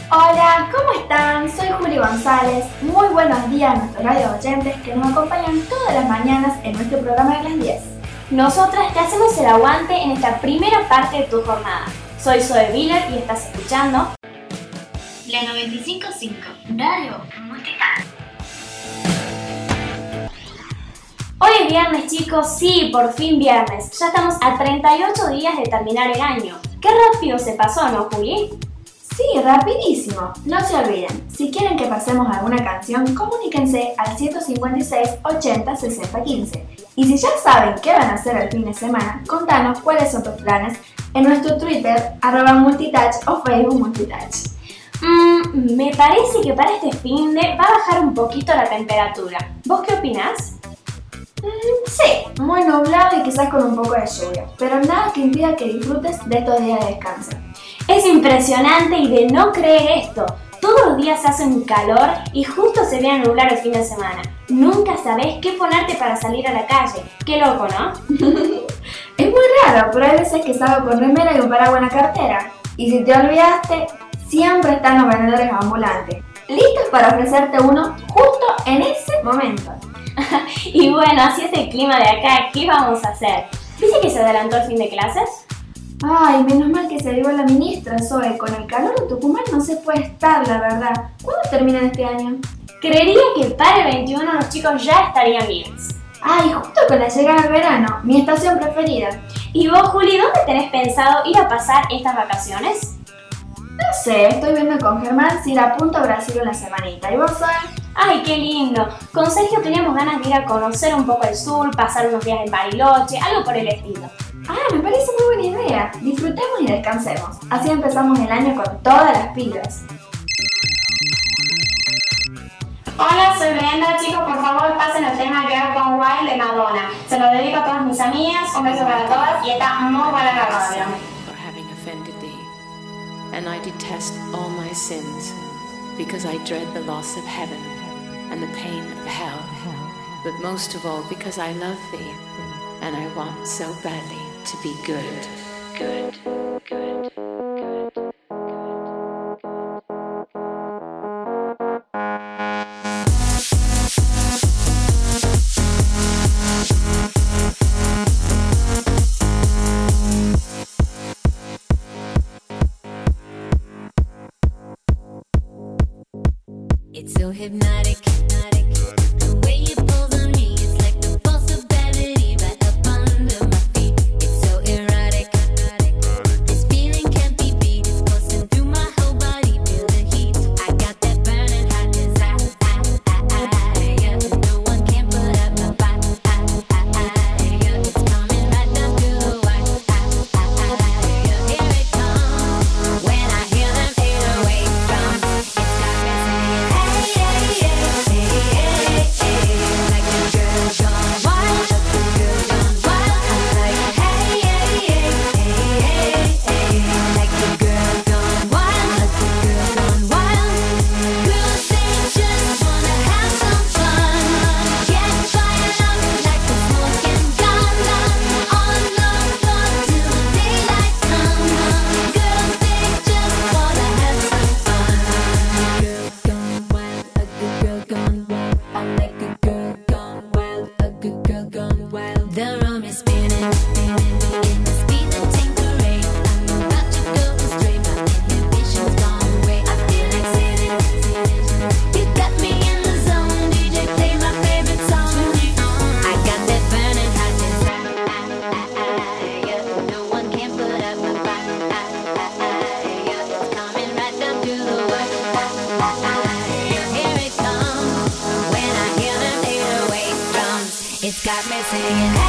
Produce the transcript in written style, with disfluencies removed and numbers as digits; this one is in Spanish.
Hola, ¿cómo están? Soy Juli González. Muy buenos días a nuestros radio oyentes que nos acompañan todas las mañanas en nuestro programa de las 10. Nosotras te hacemos el aguante en esta primera parte de tu jornada. Soy Zoe Viller y estás escuchando la 95.5 Radio Multitask. Hoy es viernes, chicos, sí, por fin viernes. Ya estamos a 38 días de terminar el año. Qué rápido se pasó, ¿no, Juli? Sí, rapidísimo. No se olviden, si quieren que pasemos alguna canción, comuníquense al 156 80 60 15. Y si ya saben qué van a hacer el fin de semana, contanos cuáles son tus planes en nuestro Twitter, @multitouch o Facebook Multitouch. Me parece que para este finde va a bajar un poquito la temperatura. ¿Vos qué opinás? Sí, muy nublado y quizás con un poco de lluvia, pero nada que impida que disfrutes de estos días de descanso. Es impresionante y de no creer esto. Todos los días hace un calor y justo se viene a nublar el fin de semana. Nunca sabés qué ponerte para salir a la calle. Qué loco, ¿no? Es muy raro, pero hay veces que salgo con remera y un paraguas en la cartera. Y si te olvidaste, siempre están los vendedores ambulantes, listos para ofrecerte uno justo en ese momento. Y bueno, así es el clima de acá, ¿qué vamos a hacer? ¿Dice que se adelantó el fin de clases? Ay, menos mal que se dio la ministra, Zoe. Con el calor de Tucumán no se puede estar, la verdad. ¿Cuándo termina este año? Creería que para el 21 los chicos ya estarían libres. Ay, justo con la llegada del verano, mi estación preferida. ¿Y vos, Juli, dónde tenés pensado ir a pasar estas vacaciones? No sé, estoy viendo con Germán si ir a Punta Brasil una semanita. ¿Y vos, Zoe? ¡Ay, qué lindo! Con Sergio teníamos ganas de ir a conocer un poco el sur, pasar unos días en Bariloche, algo por el estilo. Me parece muy buena idea. Disfrutemos y descansemos. Así empezamos el año con todas las pilas. Hola, soy Brenda. Chicos, por favor, pasen el tema Girl Gone Wild de Madonna. Se lo dedico a todas mis amigas, un beso para todas y está muy buena la radio. For having offended thee, and I detest all my sins, because I dread the loss of heaven and the pain of hell, but most of all because I love thee, and I want so badly to be good. It's so hypnotic, the way you pull on me, it's like the pulse of gravity right up under my feet. It's so erotic, this feeling can't be beat. It's coursing through my whole body, feel the heat. I got that burning hot desire, yeah. No one can put up my fight, yeah. It's coming right down to the wire, yeah. Here it comes, when I hear them 808 drums, it's got me singing, the room is spinning, in the speed of Tanqueray. I'm about to go astray, my inhibitions gone away. I feel like sitting. You got me in the zone, DJ play my favorite song. I got that burning hot desire, yeah. No one can put up my fight, yeah. It's coming right down to the wire, yeah. Here it comes, when I hear them 808 drums, it's got me singing.